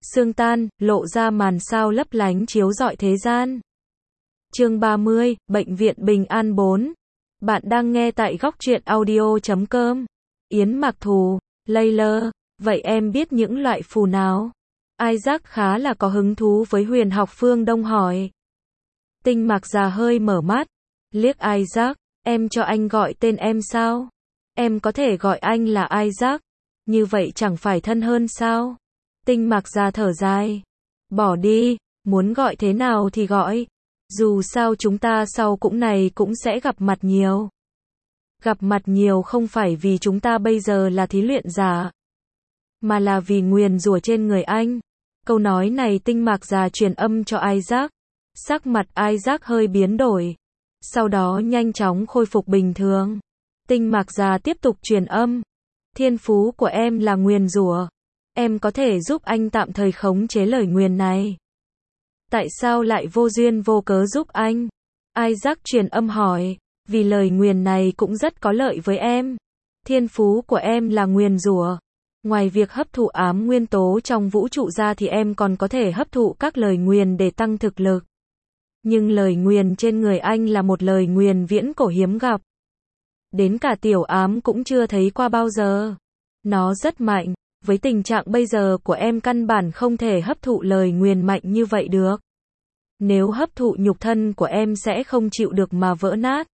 Sương tan, lộ ra màn sao lấp lánh chiếu rọi thế gian. Chương 30, Bệnh viện Bình An 4. Bạn đang nghe tại góc truyện audio.com. Yến Mặc Thù, Layla, vậy em biết những loại phù nào? Isaac khá là có hứng thú với huyền học phương Đông hỏi. Tinh Mặc già hơi mở mắt, liếc Isaac, em cho anh gọi tên em sao? Em có thể gọi anh là Isaac, như vậy chẳng phải thân hơn sao? Tinh Mặc già thở dài, bỏ đi, muốn gọi thế nào thì gọi. Dù sao chúng ta sau này cũng sẽ gặp mặt nhiều. Gặp mặt nhiều không phải vì chúng ta bây giờ là thí luyện giả, mà là vì nguyền rủa trên người anh. Câu nói này Tinh Mặc già truyền âm cho Isaac. Sắc mặt Isaac hơi biến đổi, sau đó nhanh chóng khôi phục bình thường. Tinh Mặc già tiếp tục truyền âm. Thiên phú của em là nguyền rủa. Em có thể giúp anh tạm thời khống chế lời nguyền này. Tại sao lại vô duyên vô cớ giúp anh? Isaac truyền âm hỏi. Vì lời nguyền này cũng rất có lợi với em. Thiên phú của em là nguyền rủa. Ngoài việc hấp thụ ám nguyên tố trong vũ trụ ra thì em còn có thể hấp thụ các lời nguyền để tăng thực lực. Nhưng lời nguyền trên người anh là một lời nguyền viễn cổ hiếm gặp. Đến cả tiểu ám cũng chưa thấy qua bao giờ. Nó rất mạnh, với tình trạng bây giờ của em căn bản không thể hấp thụ lời nguyền mạnh như vậy được. Nếu hấp thụ nhục thân của em sẽ không chịu được mà vỡ nát.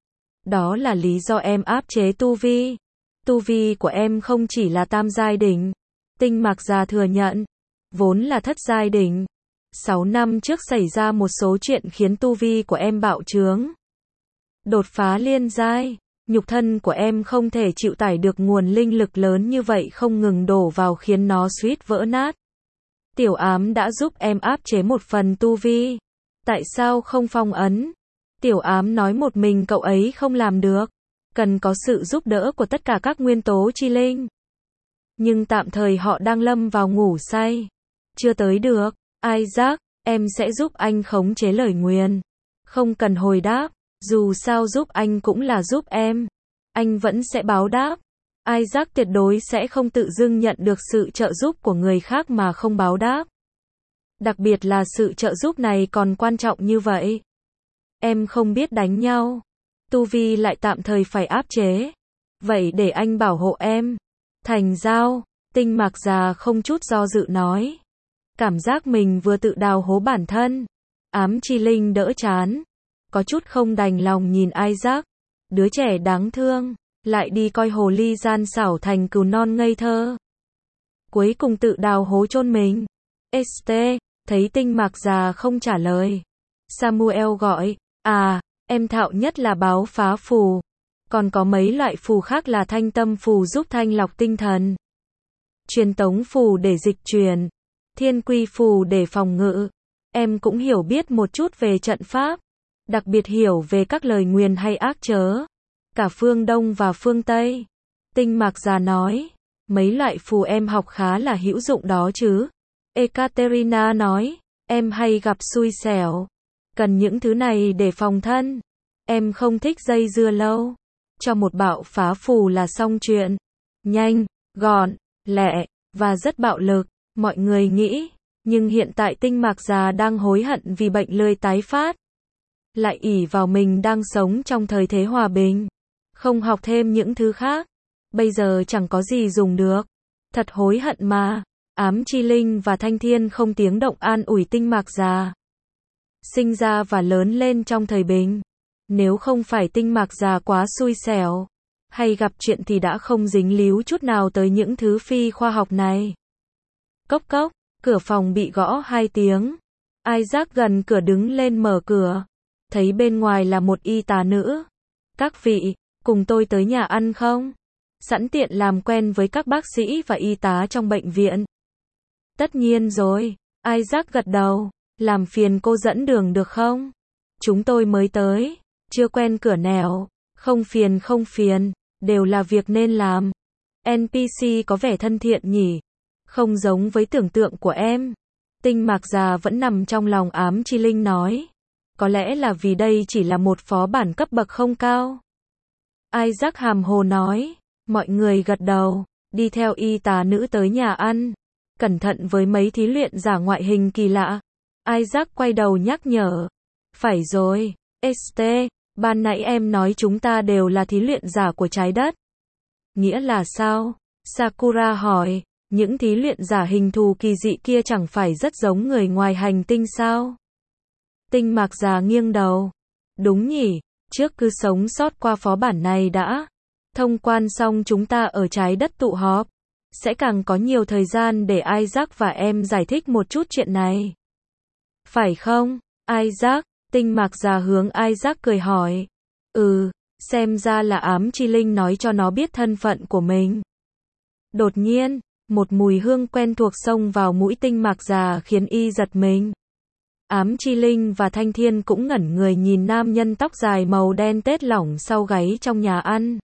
Đó là lý do em áp chế tu vi. Tu vi của em không chỉ là tam giai đỉnh. Tinh Mặc già thừa nhận, vốn là thất giai đỉnh. 6 năm trước xảy ra một số chuyện khiến tu vi của em bạo trướng. Đột phá liên giai, nhục thân của em không thể chịu tải được nguồn linh lực lớn như vậy không ngừng đổ vào khiến nó suýt vỡ nát. Tiểu ám đã giúp em áp chế một phần tu vi. Tại sao không phong ấn? Tiểu ám nói một mình cậu ấy không làm được. Cần có sự giúp đỡ của tất cả các nguyên tố chi linh. Nhưng tạm thời họ đang lâm vào ngủ say. Chưa tới được. Isaac, em sẽ giúp anh khống chế lời nguyền. Không cần hồi đáp. Dù sao giúp anh cũng là giúp em. Anh vẫn sẽ báo đáp. Isaac tuyệt đối sẽ không tự dưng nhận được sự trợ giúp của người khác mà không báo đáp. Đặc biệt là sự trợ giúp này còn quan trọng như vậy. Em không biết đánh nhau. Tu vi lại tạm thời phải áp chế. Vậy để anh bảo hộ em. Thành giao, Tinh Mặc già không chút do dự nói. Cảm giác mình vừa tự đào hố bản thân. Ám chi linh đỡ chán. Có chút không đành lòng nhìn Isaac. Đứa trẻ đáng thương. Lại đi coi hồ ly gian xảo thành cừu non ngây thơ. Cuối cùng tự đào hố chôn mình. Este, thấy Tinh Mặc già không trả lời. Samuel gọi. À, em thạo nhất là báo phá phù. Còn có mấy loại phù khác là thanh tâm phù giúp thanh lọc tinh thần. Truyền tống phù để dịch chuyển. Thiên quy phù để phòng ngự. Em cũng hiểu biết một chút về trận pháp. Đặc biệt hiểu về các lời nguyền hay ác chớ. Cả phương Đông và phương Tây. Tinh Mặc già nói. Mấy loại phù em học khá là hữu dụng đó chứ. Ekaterina nói. Em hay gặp xui xẻo. Cần những thứ này để phòng thân. Em không thích dây dưa lâu. Cho một bạo phá phù là xong chuyện. Nhanh, gọn, lẹ, và rất bạo lực. Mọi người nghĩ. Nhưng hiện tại Tinh Mặc già đang hối hận vì bệnh lười tái phát. Lại ỷ vào mình đang sống trong thời thế hòa bình. Không học thêm những thứ khác. Bây giờ chẳng có gì dùng được. Thật hối hận mà. Ám chi linh và thanh thiên không tiếng động an ủi Tinh Mặc già. Sinh ra và lớn lên trong thời bình. Nếu không phải Tinh Mặc già quá xui xẻo, hay gặp chuyện thì đã không dính líu chút nào tới những thứ phi khoa học này. Cốc cốc, cửa phòng bị gõ 2 tiếng. Isaac gần cửa đứng lên mở cửa. Thấy bên ngoài là một y tá nữ. Các vị, cùng tôi tới nhà ăn không? Sẵn tiện làm quen với các bác sĩ và y tá trong bệnh viện. Tất nhiên rồi. Isaac gật đầu. Làm phiền cô dẫn đường được không? Chúng tôi mới tới. Chưa quen cửa nẻo. Không phiền. Đều là việc nên làm. NPC có vẻ thân thiện nhỉ? Không giống với tưởng tượng của em. Tinh Mặc già vẫn nằm trong lòng ám chi linh nói. Có lẽ là vì đây chỉ là một phó bản cấp bậc không cao. Isaac hàm hồ nói. Mọi người gật đầu. Đi theo y tá nữ tới nhà ăn. cẩn thận với mấy thí luyện giả ngoại hình kỳ lạ. Isaac quay đầu nhắc nhở. Phải rồi, ST, ban nãy em nói chúng ta đều là thí luyện giả của trái đất. Nghĩa là sao? Sakura hỏi, những thí luyện giả hình thù kỳ dị kia chẳng phải rất giống người ngoài hành tinh sao? Tinh Mạc già nghiêng đầu. Đúng nhỉ, trước cứ sống sót qua phó bản này đã. Thông quan xong chúng ta ở trái đất tụ họp. Sẽ càng có nhiều thời gian để Isaac và em giải thích một chút chuyện này. Phải không, Isaac? Tinh Mạc già hướng Isaac cười hỏi. Xem ra là ám chi linh nói cho nó biết thân phận của mình. Đột nhiên, một mùi hương quen thuộc xông vào mũi Tinh Mạc già khiến y giật mình. Ám chi linh và Thanh Thiên cũng ngẩn người nhìn nam nhân tóc dài màu đen tết lỏng sau gáy trong nhà ăn.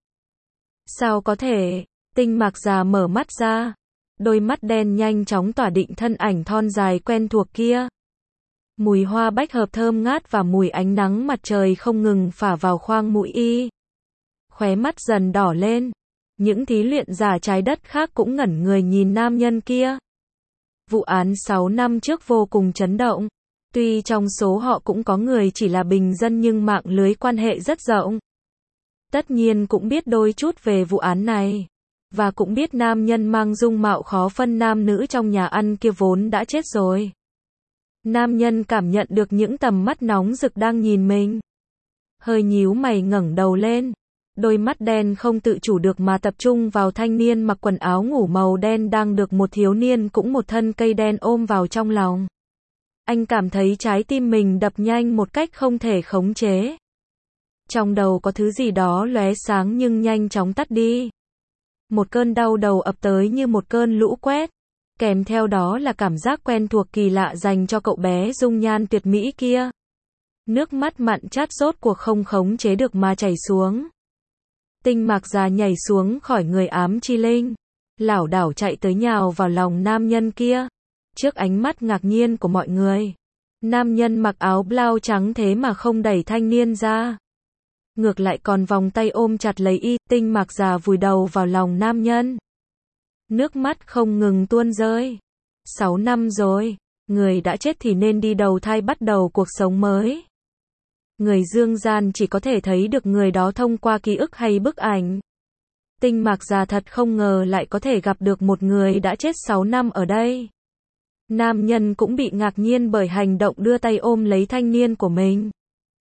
Sao có thể? Tinh Mạc già mở mắt ra. Đôi mắt đen nhanh chóng tỏa định thân ảnh thon dài quen thuộc kia. Mùi hoa bách hợp thơm ngát và mùi ánh nắng mặt trời không ngừng phả vào khoang mũi y. Khóe mắt dần đỏ lên. Những thí luyện giả trái đất khác cũng ngẩn người nhìn nam nhân kia. Vụ án 6 năm trước vô cùng chấn động. Tuy trong số họ cũng có người chỉ là bình dân nhưng mạng lưới quan hệ rất rộng. Tất nhiên cũng biết đôi chút về vụ án này. Và cũng biết nam nhân mang dung mạo khó phân nam nữ trong nhà ăn kia vốn đã chết rồi. Nam nhân cảm nhận được những tầm mắt nóng rực đang nhìn mình. Hơi nhíu mày ngẩng đầu lên. Đôi mắt đen không tự chủ được mà tập trung vào thanh niên mặc quần áo ngủ màu đen đang được một thiếu niên cũng một thân cây đen ôm vào trong lòng. Anh cảm thấy trái tim mình đập nhanh một cách không thể khống chế. Trong đầu có thứ gì đó lóe sáng nhưng nhanh chóng tắt đi. Một cơn đau đầu ập tới như một cơn lũ quét. Kèm theo đó là cảm giác quen thuộc kỳ lạ dành cho cậu bé dung nhan tuyệt mỹ kia. Nước mắt mặn chát rốt cuộc không khống chế được mà chảy xuống. Tinh Mạc già nhảy xuống khỏi người ám chi linh. Lảo đảo chạy tới nhào vào lòng nam nhân kia. Trước ánh mắt ngạc nhiên của mọi người. Nam nhân mặc áo blau trắng thế mà không đẩy thanh niên ra. Ngược lại còn vòng tay ôm chặt lấy y. Tinh Mạc già vùi đầu vào lòng nam nhân. Nước mắt không ngừng tuôn rơi. 6 năm rồi. Người đã chết thì nên đi đầu thai bắt đầu cuộc sống mới. Người dương gian chỉ có thể thấy được người đó thông qua ký ức hay bức ảnh. Tinh Mạc già thật không ngờ lại có thể gặp được một người đã chết 6 năm ở đây. Nam nhân cũng bị ngạc nhiên bởi hành động đưa tay ôm lấy thanh niên của mình.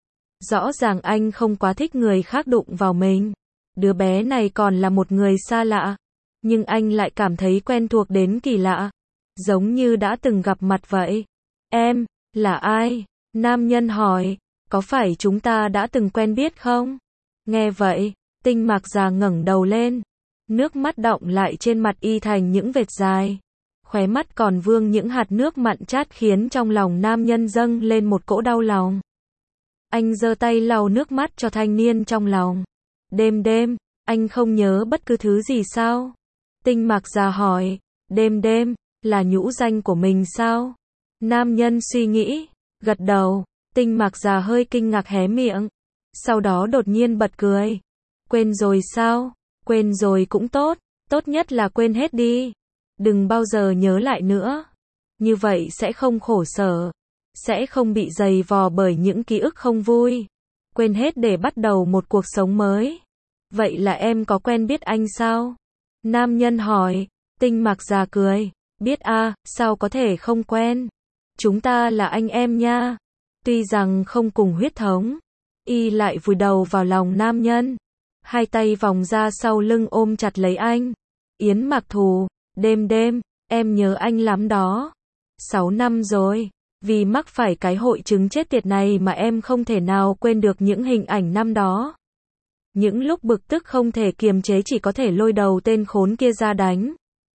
Rõ ràng anh không quá thích người khác đụng vào mình. Đứa bé này còn là một người xa lạ. Nhưng anh lại cảm thấy quen thuộc đến kỳ lạ. Giống như đã từng gặp mặt vậy. Em, là ai? Nam nhân hỏi. Có phải chúng ta đã từng quen biết không? Nghe vậy, Tinh Mạc già ngẩng đầu lên. Nước mắt đọng lại trên mặt y thành những vệt dài. Khóe mắt còn vương những hạt nước mặn chát khiến trong lòng nam nhân dâng lên một cỗ đau lòng. Anh giơ tay lau nước mắt cho thanh niên trong lòng. Đêm, anh không nhớ bất cứ thứ gì sao? Tinh Mạc già hỏi. Đêm, là nhũ danh của mình sao? Nam nhân suy nghĩ, gật đầu. Tinh Mạc già hơi kinh ngạc hé miệng. Sau đó đột nhiên bật cười. Quên rồi sao? Quên rồi cũng tốt. Tốt nhất là quên hết đi. Đừng bao giờ nhớ lại nữa. Như vậy sẽ không khổ sở. Sẽ không bị dày vò bởi những ký ức không vui. Quên hết để bắt đầu một cuộc sống mới. Vậy là em có quen biết anh sao? Nam nhân hỏi. Tinh Mạc già cười. Biết à, sao có thể không quen? Chúng ta là anh em nha. Tuy rằng không cùng huyết thống. Y lại vùi đầu vào lòng nam nhân. Hai tay vòng ra sau lưng ôm chặt lấy anh. Yến Mặc Thù. Đêm, em nhớ anh lắm đó. 6 năm rồi. Vì mắc phải cái hội chứng chết tiệt này mà em không thể nào quên được những hình ảnh năm đó. Những lúc bực tức không thể kiềm chế chỉ có thể lôi đầu tên khốn kia ra đánh.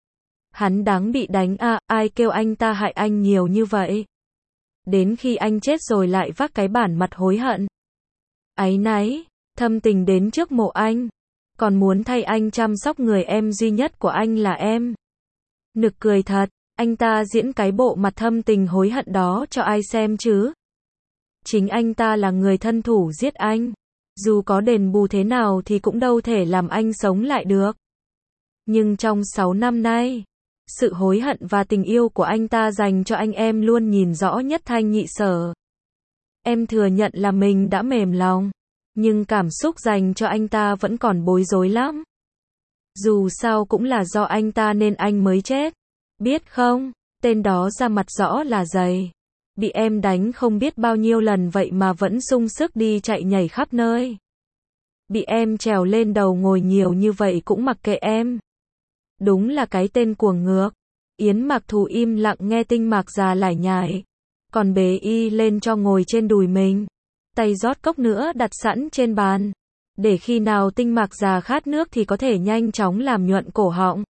Hắn đáng bị đánh à, ai kêu anh ta hại anh nhiều như vậy. Đến khi anh chết rồi lại vác cái bản mặt hối hận. Áy náy, thâm tình đến trước mộ anh. Còn muốn thay anh chăm sóc người em duy nhất của anh là em. Nực cười thật, anh ta diễn cái bộ mặt thâm tình hối hận đó cho ai xem chứ? Chính anh ta là người thân thủ giết anh. Dù có đền bù thế nào thì cũng đâu thể làm anh sống lại được. Nhưng trong 6 năm nay, Sự hối hận và tình yêu của anh ta dành cho anh em luôn nhìn rõ nhất thanh nhị sở. Em thừa nhận là mình đã mềm lòng, nhưng cảm xúc dành cho anh ta vẫn còn bối rối lắm. Dù sao cũng là do anh ta nên anh mới chết. Biết không, tên đó ra mặt rõ là dày. Bị em đánh không biết bao nhiêu lần vậy mà vẫn sung sức đi chạy nhảy khắp nơi. Bị em trèo lên đầu ngồi nhiều như vậy cũng mặc kệ em. Đúng là cái tên cuồng ngược. Yến Mặc Thù im lặng nghe Tinh Mạc già lải nhải. Còn bế y lên cho ngồi trên đùi mình. Tay rót cốc nữa đặt sẵn trên bàn. Để khi nào Tinh Mạc già khát nước thì có thể nhanh chóng làm nhuận cổ họng.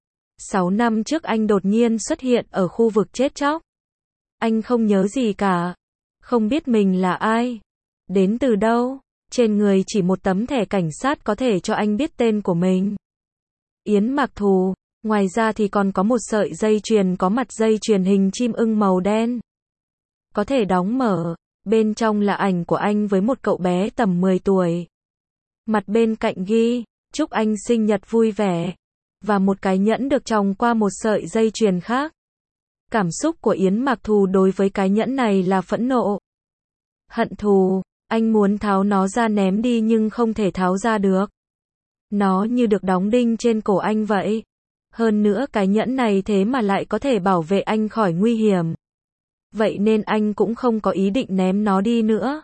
6 năm trước anh đột nhiên xuất hiện ở khu vực chết chóc. Anh không nhớ gì cả. Không biết mình là ai. Đến từ đâu. Trên người chỉ một tấm thẻ cảnh sát có thể cho anh biết tên của mình. Yến Mặc Thù. Ngoài ra thì còn có một sợi dây chuyền có mặt dây chuyền hình chim ưng màu đen. Có thể đóng mở. Bên trong là ảnh của anh với một cậu bé tầm 10 tuổi. Mặt bên cạnh ghi, chúc anh sinh nhật vui vẻ. Và một cái nhẫn được tròng qua một sợi dây chuyền khác. Cảm xúc của Yến Mặc Thù đối với cái nhẫn này là phẫn nộ. Hận thù, anh muốn tháo nó ra ném đi nhưng không thể tháo ra được. Nó như được đóng đinh trên cổ anh vậy. Hơn nữa cái nhẫn này thế mà lại có thể bảo vệ anh khỏi nguy hiểm. Vậy nên anh cũng không có ý định ném nó đi nữa.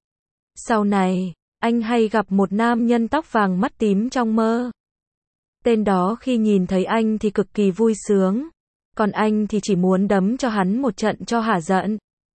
Sau này, anh hay gặp một nam nhân tóc vàng mắt tím trong mơ. Tên đó khi nhìn thấy anh thì cực kỳ vui sướng. Còn anh thì chỉ muốn đấm cho hắn một trận cho hả giận.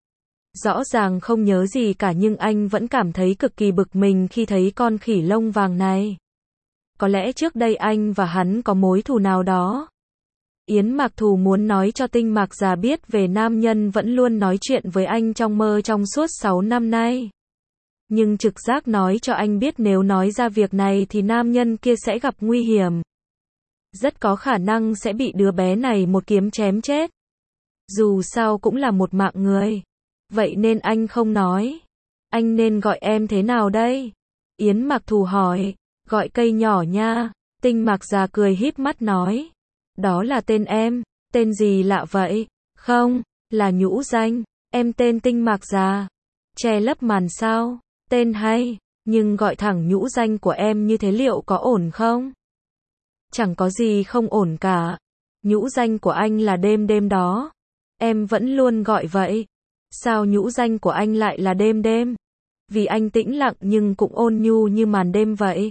Rõ ràng không nhớ gì cả nhưng anh vẫn cảm thấy cực kỳ bực mình khi thấy con khỉ lông vàng này. Có lẽ trước đây anh và hắn có mối thù nào đó. Yến Mặc Thù muốn nói cho Tinh Mạc già biết về nam nhân vẫn luôn nói chuyện với anh trong mơ trong suốt 6 năm nay. Nhưng trực giác nói cho anh biết nếu nói ra việc này thì nam nhân kia sẽ gặp nguy hiểm. Rất có khả năng sẽ bị đứa bé này một kiếm chém chết. Dù sao cũng là một mạng người. Vậy nên anh không nói. Anh nên gọi em thế nào đây? Yến Mặc Thù hỏi. Gọi cây nhỏ nha. Tinh Mạc già cười híp mắt nói. Đó là tên em. Tên gì lạ vậy? Không, là nhũ danh. Em tên Tinh Mạc già. Che lấp màn sao? Tên hay. Nhưng gọi thẳng nhũ danh của em như thế liệu có ổn không? Chẳng có gì không ổn cả. Nhũ danh của anh là đêm đêm đó. Em vẫn luôn gọi vậy. Sao nhũ danh của anh lại là đêm đêm? Vì anh tĩnh lặng nhưng cũng ôn nhu như màn đêm vậy.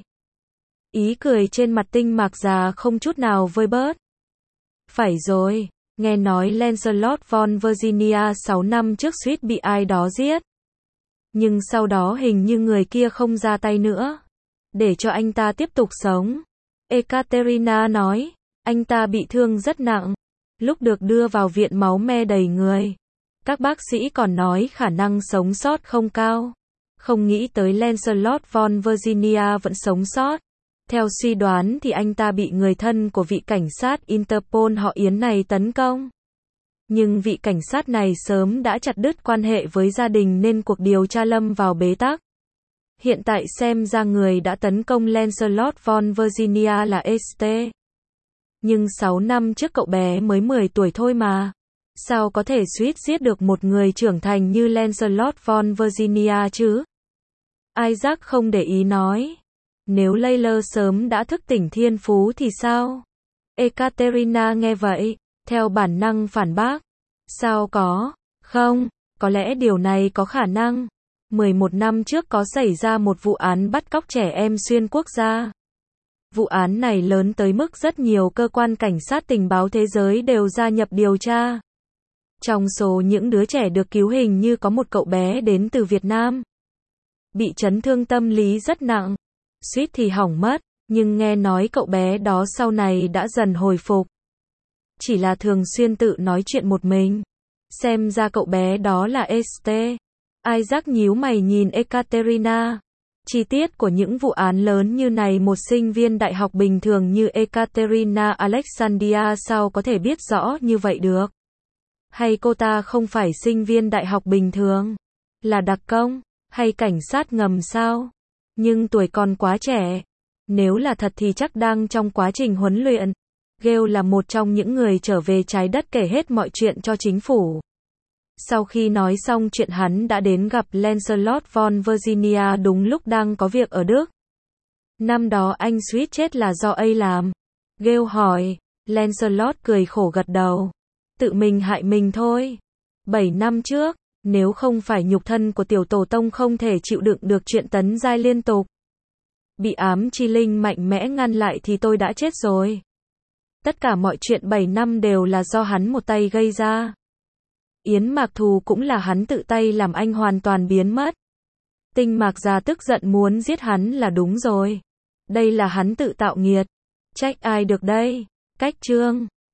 Ý cười trên mặt Tinh Mạc già không chút nào vơi bớt. Phải rồi, nghe nói Lancelot von Virginia 6 năm trước suýt bị ai đó giết. Nhưng sau đó hình như người kia không ra tay nữa. Để cho anh ta tiếp tục sống. Ekaterina nói, anh ta bị thương rất nặng. Lúc được đưa vào viện máu me đầy người. Các bác sĩ còn nói khả năng sống sót không cao. Không nghĩ tới Lancelot von Virginia vẫn sống sót. Theo suy đoán thì anh ta bị người thân của vị cảnh sát Interpol họ Yến này tấn công. Nhưng vị cảnh sát này sớm đã chặt đứt quan hệ với gia đình nên cuộc điều tra lâm vào bế tắc. Hiện tại xem ra người đã tấn công Lancelot von Virginia là St. Nhưng 6 năm trước cậu bé mới 10 tuổi thôi mà. Sao có thể suýt giết được một người trưởng thành như Lancelot von Virginia chứ? Isaac không để ý nói. Nếu Layla sớm đã thức tỉnh thiên phú thì sao? Ekaterina nghe vậy, theo bản năng phản bác. Sao có? Không, có lẽ điều này có khả năng. 11 năm trước có xảy ra một vụ án bắt cóc trẻ em xuyên quốc gia. Vụ án này lớn tới mức rất nhiều cơ quan cảnh sát tình báo thế giới đều gia nhập điều tra. Trong số những đứa trẻ được cứu hình như có một cậu bé đến từ Việt Nam. Bị chấn thương tâm lý rất nặng. Suýt thì hỏng mất, nhưng nghe nói cậu bé đó sau này đã dần hồi phục. Chỉ là thường xuyên tự nói chuyện một mình. Xem ra cậu bé đó là St. Isaac nhíu mày nhìn Ekaterina. Chi tiết của những vụ án lớn như này một sinh viên đại học bình thường như Ekaterina Alexandria sao có thể biết rõ như vậy được? Hay cô ta không phải sinh viên đại học bình thường? Là đặc công? Hay cảnh sát ngầm sao? Nhưng tuổi còn quá trẻ. Nếu là thật thì chắc đang trong quá trình huấn luyện. Gale là một trong những người trở về trái đất kể hết mọi chuyện cho chính phủ. Sau khi nói xong chuyện hắn đã đến gặp Lancelot von Virginia đúng lúc đang có việc ở Đức. Năm đó anh suýt chết là do A làm. Gale hỏi. Lancelot cười khổ gật đầu. Tự mình hại mình thôi. 7 năm trước, nếu không phải nhục thân của tiểu tổ tông không thể chịu đựng được chuyện tấn giai liên tục, bị ám chi linh mạnh mẽ ngăn lại thì tôi đã chết rồi. Tất cả mọi chuyện 7 năm đều là do hắn một tay gây ra. Yến Mạc Thù cũng là hắn tự tay làm anh hoàn toàn biến mất. Tinh Mạc Gia tức giận muốn giết hắn là đúng rồi. Đây là hắn tự tạo nghiệt. Trách ai được đây? Cách chương